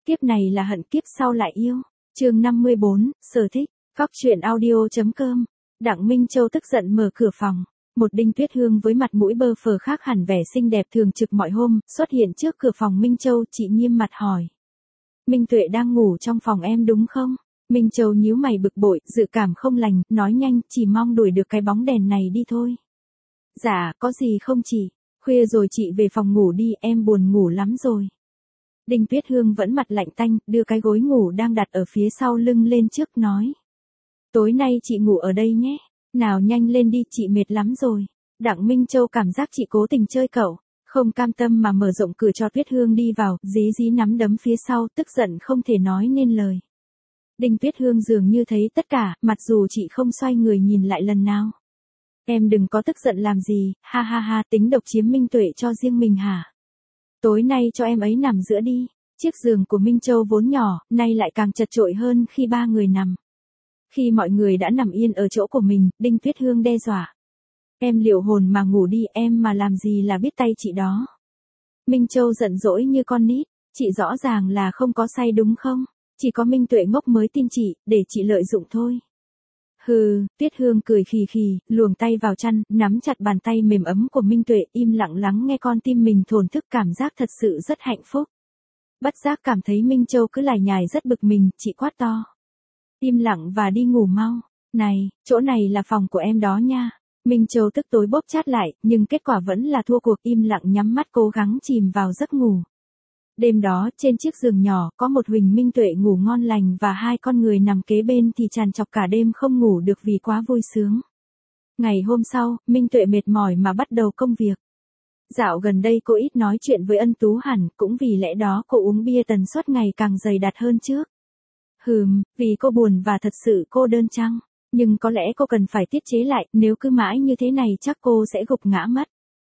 Kiếp này là hận, kiếp sau lại yêu. Chương 54, sở thích. Góc truyện audio.com. Đặng Minh Châu tức giận mở cửa phòng. Một Đinh Tuyết Hương với mặt mũi bơ phờ khác hẳn vẻ xinh đẹp thường trực mọi hôm, xuất hiện trước cửa phòng Minh Châu. Chị nghiêm mặt hỏi: Minh Tuệ đang ngủ trong phòng em đúng không? Minh Châu nhíu mày bực bội, dự cảm không lành, nói nhanh, chỉ mong đuổi được cái bóng đèn này đi thôi. Dạ, có gì không chị? Khuya rồi chị về phòng ngủ đi, em buồn ngủ lắm rồi. Đinh Tuyết Hương vẫn mặt lạnh tanh, đưa cái gối ngủ đang đặt ở phía sau lưng lên trước nói: Tối nay chị ngủ ở đây nhé. Nào nhanh lên đi, chị mệt lắm rồi. Đặng Minh Châu cảm giác chị cố tình chơi cậu, không cam tâm mà mở rộng cửa cho Tuyết Hương đi vào, dí nắm đấm phía sau, tức giận không thể nói nên lời. Đinh Tuyết Hương dường như thấy tất cả, mặc dù chị không xoay người nhìn lại lần nào. Em đừng có tức giận làm gì, ha ha ha, tính độc chiếm Minh Tuệ cho riêng mình hả? Tối nay cho em ấy nằm giữa đi. Chiếc giường của Minh Châu vốn nhỏ, nay lại càng chật chội hơn khi ba người nằm. Khi mọi người đã nằm yên ở chỗ của mình, Đinh Tuyết Hương đe dọa: Em liệu hồn mà ngủ đi, em mà làm gì là biết tay chị đó. Minh Châu giận dỗi như con nít: Chị rõ ràng là không có say đúng không? Chỉ có Minh Tuệ ngốc mới tin chị, để chị lợi dụng thôi. Hừ, Tuyết Hương cười khì khì, luồng tay vào chăn, nắm chặt bàn tay mềm ấm của Minh Tuệ, im lặng lắng nghe con tim mình thổn thức, cảm giác thật sự rất hạnh phúc. Bất giác cảm thấy Minh Châu cứ lải nhải rất bực mình, chị quát to: Im lặng và đi ngủ mau. Này, chỗ này là phòng của em đó nha. Minh Châu tức tối bóp chát lại, nhưng kết quả vẫn là thua cuộc, im lặng nhắm mắt cố gắng chìm vào giấc ngủ. Đêm đó, trên chiếc giường nhỏ, có một Huỳnh Minh Tuệ ngủ ngon lành và hai con người nằm kế bên thì trằn trọc cả đêm không ngủ được vì quá vui sướng. Ngày hôm sau, Minh Tuệ mệt mỏi mà bắt đầu công việc. Dạo gần đây cô ít nói chuyện với Ân Tú hẳn, cũng vì lẽ đó cô uống bia tần suất ngày càng dày đặc hơn trước. Vì cô buồn và thật sự cô đơn chăng? Nhưng có lẽ cô cần phải tiết chế lại, nếu cứ mãi như thế này chắc cô sẽ gục ngã mất.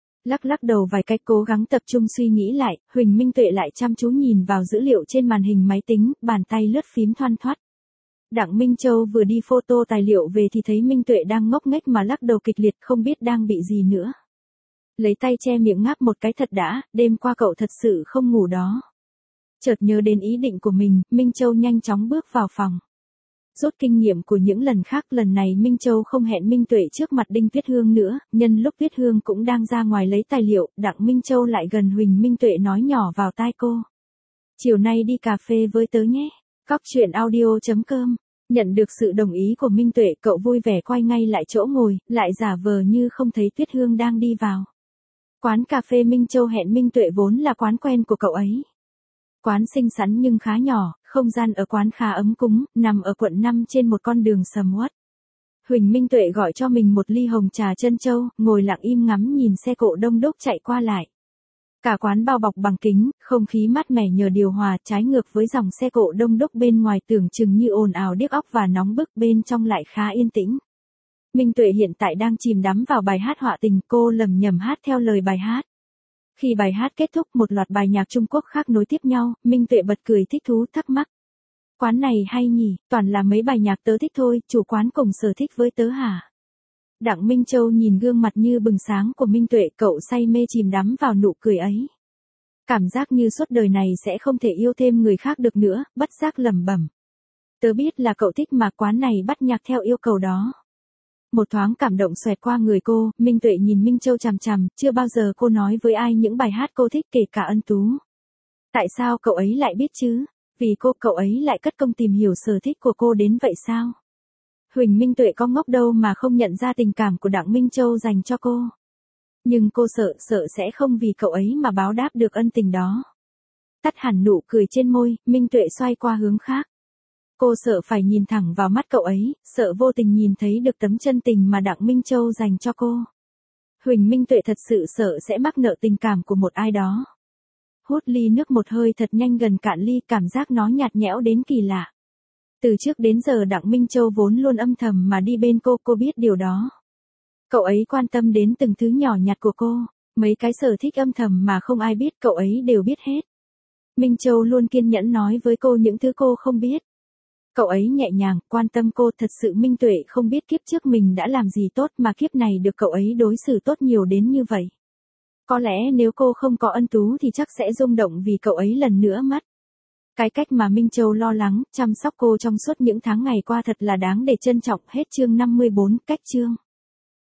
Lắc đầu vài cách cố gắng tập trung suy nghĩ lại, Huỳnh Minh Tuệ lại chăm chú nhìn vào dữ liệu trên màn hình máy tính, bàn tay lướt phím thoăn thoắt. Đặng Minh Châu vừa đi photo tài liệu về thì thấy Minh Tuệ đang ngốc nghếch mà lắc đầu kịch liệt, không biết đang bị gì nữa. Lấy tay che miệng ngáp một cái thật đã, đêm qua cậu thật sự không ngủ đó. Chợt nhớ đến ý định của mình, Minh Châu nhanh chóng bước vào phòng. Rút kinh nghiệm của những lần khác, lần này Minh Châu không hẹn Minh Tuệ trước mặt Đinh Tuyết Hương nữa, nhân lúc Tuyết Hương cũng đang ra ngoài lấy tài liệu, Đặng Minh Châu lại gần Huỳnh Minh Tuệ nói nhỏ vào tai cô: Chiều nay đi cà phê với tớ nhé. Góc truyện audio.com. Nhận được sự đồng ý của Minh Tuệ, cậu vui vẻ quay ngay lại chỗ ngồi, lại giả vờ như không thấy Tuyết Hương đang đi vào. Quán cà phê Minh Châu hẹn Minh Tuệ vốn là quán quen của cậu ấy. Quán xinh xắn nhưng khá nhỏ, không gian ở quán khá ấm cúng, nằm ở quận 5 trên một con đường sầm uất. Huỳnh Minh Tuệ gọi cho mình một ly hồng trà trân châu, ngồi lặng im ngắm nhìn xe cộ đông đúc chạy qua lại. Cả quán bao bọc bằng kính, không khí mát mẻ nhờ điều hòa, trái ngược với dòng xe cộ đông đúc bên ngoài tưởng chừng như ồn ào điếc óc và nóng bức, bên trong lại khá yên tĩnh. Minh Tuệ hiện tại đang chìm đắm vào bài hát Họa Tình, cô lẩm nhẩm hát theo lời bài hát. Khi bài hát kết thúc, một loạt bài nhạc Trung Quốc khác nối tiếp nhau, Minh Tuệ bật cười thích thú thắc mắc: Quán này hay nhỉ, toàn là mấy bài nhạc tớ thích thôi, chủ quán cùng sở thích với tớ hả? Đặng Minh Châu nhìn gương mặt như bừng sáng của Minh Tuệ, cậu say mê chìm đắm vào nụ cười ấy. Cảm giác như suốt đời này sẽ không thể yêu thêm người khác được nữa, bất giác lẩm bẩm: Tớ biết là cậu thích mà, quán này bắt nhạc theo yêu cầu đó. Một thoáng cảm động xoẹt qua người cô, Minh Tuệ nhìn Minh Châu chằm chằm, chưa bao giờ cô nói với ai những bài hát cô thích, kể cả Ân Tú. Tại sao cậu ấy lại biết chứ? Vì cậu ấy lại cất công tìm hiểu sở thích của cô đến vậy sao? Huỳnh Minh Tuệ có ngốc đâu mà không nhận ra tình cảm của Đặng Minh Châu dành cho cô. Nhưng cô sợ sẽ không vì cậu ấy mà báo đáp được ân tình đó. Tắt hẳn nụ cười trên môi, Minh Tuệ xoay qua hướng khác. Cô sợ phải nhìn thẳng vào mắt cậu ấy, sợ vô tình nhìn thấy được tấm chân tình mà Đặng Minh Châu dành cho cô. Huỳnh Minh Tuệ thật sự sợ sẽ mắc nợ tình cảm của một ai đó. Hút ly nước một hơi thật nhanh gần cạn ly, cảm giác nó nhạt nhẽo đến kỳ lạ. Từ trước đến giờ Đặng Minh Châu vốn luôn âm thầm mà đi bên cô biết điều đó. Cậu ấy quan tâm đến từng thứ nhỏ nhặt của cô, mấy cái sở thích âm thầm mà không ai biết cậu ấy đều biết hết. Minh Châu luôn kiên nhẫn nói với cô những thứ cô không biết. Cậu ấy nhẹ nhàng, quan tâm cô, thật sự Minh Tuệ không biết kiếp trước mình đã làm gì tốt mà kiếp này được cậu ấy đối xử tốt nhiều đến như vậy. Có lẽ nếu cô không có Ân Tú thì chắc sẽ rung động vì cậu ấy lần nữa mất. Cái cách mà Minh Châu lo lắng, chăm sóc cô trong suốt những tháng ngày qua thật là đáng để trân trọng. Hết chương 54, cách chương.